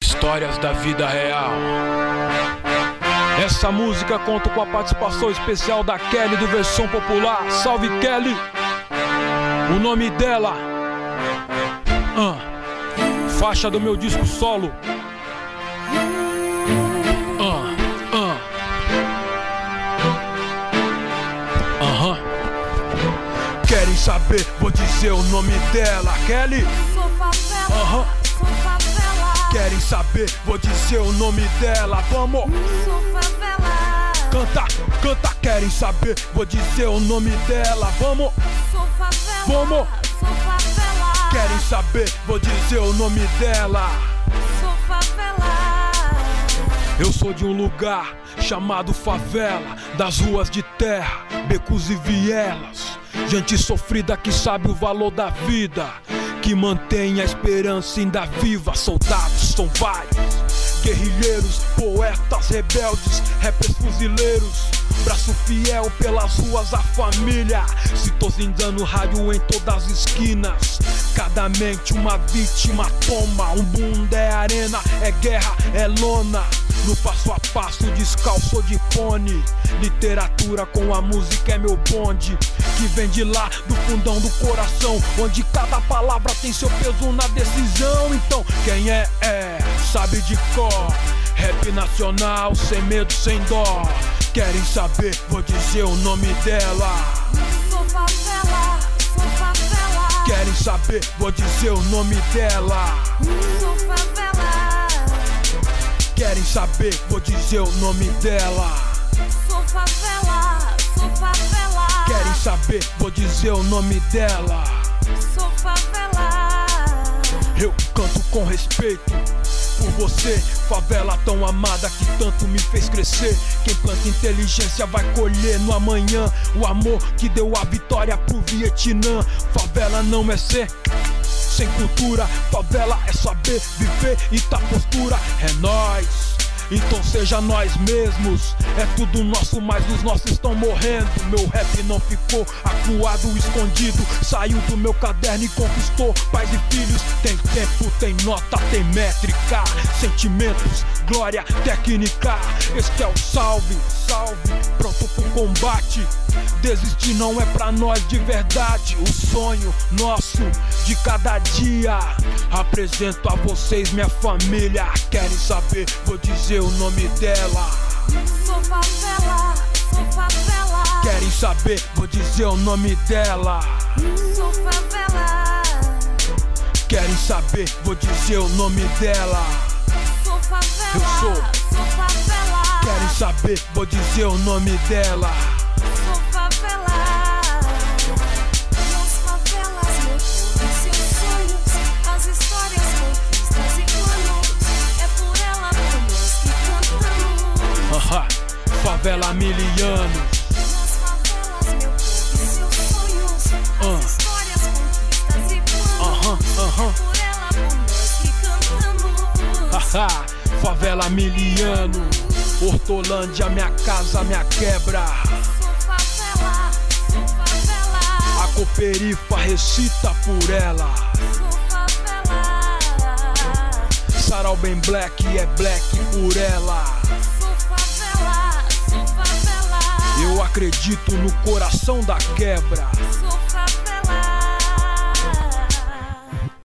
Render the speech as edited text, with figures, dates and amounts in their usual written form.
Histórias da vida real. Essa música conta com a participação especial da Kelly do Versão Popular. Salve, Kelly! O nome dela, faixa do meu disco solo. Querem saber? Vou dizer o nome dela. Kelly. Sou favela, sou favela. Querem saber? Vou dizer o nome dela. Vamos. Sou favela. Canta, canta. Querem saber? Vou dizer o nome dela. Vamos. Sou favela. Vamos. Sou favela. Querem saber? Vou dizer o nome dela. Sou favela. Eu sou de um lugar chamado favela, das ruas de terra, becos e vielas. Gente sofrida que sabe o valor da vida, que mantém a esperança ainda viva. Soldados são vários, guerrilheiros, poetas, rebeldes, rappers fuzileiros. Braço fiel pelas ruas, a família sintonizando rádio em todas as esquinas. Cada mente uma vítima toma. Um mundo é arena, é guerra, é lona. No passo a passo, descalço de fone. Literatura com a música é meu bonde, que vem de lá, do fundão do coração, onde cada palavra tem seu peso na decisão. Então, quem é, sabe de cor. Rap nacional, sem medo, sem dó. Querem saber? Vou dizer o nome dela. Sou favela, sou favela. Querem saber? Vou dizer o nome dela. Sou favela. Querem saber? Vou dizer o nome dela. Sou favela, sou favela. Querem saber? Vou dizer o nome dela. Sou favela. Eu canto com respeito por você, favela tão amada que tanto me fez crescer. Quem planta inteligência vai colher no amanhã o amor que deu a vitória pro Vietnã. Favela não é ser sem cultura, favela é saber viver e tá postura. É nóis, então seja nós mesmos. É tudo nosso, mas os nossos estão morrendo. Meu rap não ficou acuado, escondido. Saiu do meu caderno e conquistou pais e filhos. Tem tempo, tem nota, tem métrica, sentimentos, glória, técnica. Este é o salve, salve, pronto pro combate. Desistir não é pra nós de verdade. O sonho nosso de cada dia. Apresento a vocês minha família. Querem saber? Vou dizer o nome dela. Sou favela, sou favela. Querem saber? Vou dizer o nome dela. Sou favela. Querem saber? Vou dizer o nome dela. Sou favela, Eu sou. sou favela. Querem saber? Vou dizer o nome dela. Sou favela. Nas favelas, meu povo e seus sonhos, as histórias, conquistas e planos. É por ela, por nós que cantamos. Favela miliano. Nas favelas, meu povo e seus sonhos, as histórias, conquistas e planos. É por ela, por nós que cantamos. Favela miliano. Hortolândia, minha casa, minha quebra. Sou favela, sou favela. A Cooperifa recita por ela. Sou favela. Sarau bem black é black por ela. Sou favela, sou favela. Eu acredito no coração da quebra. Sou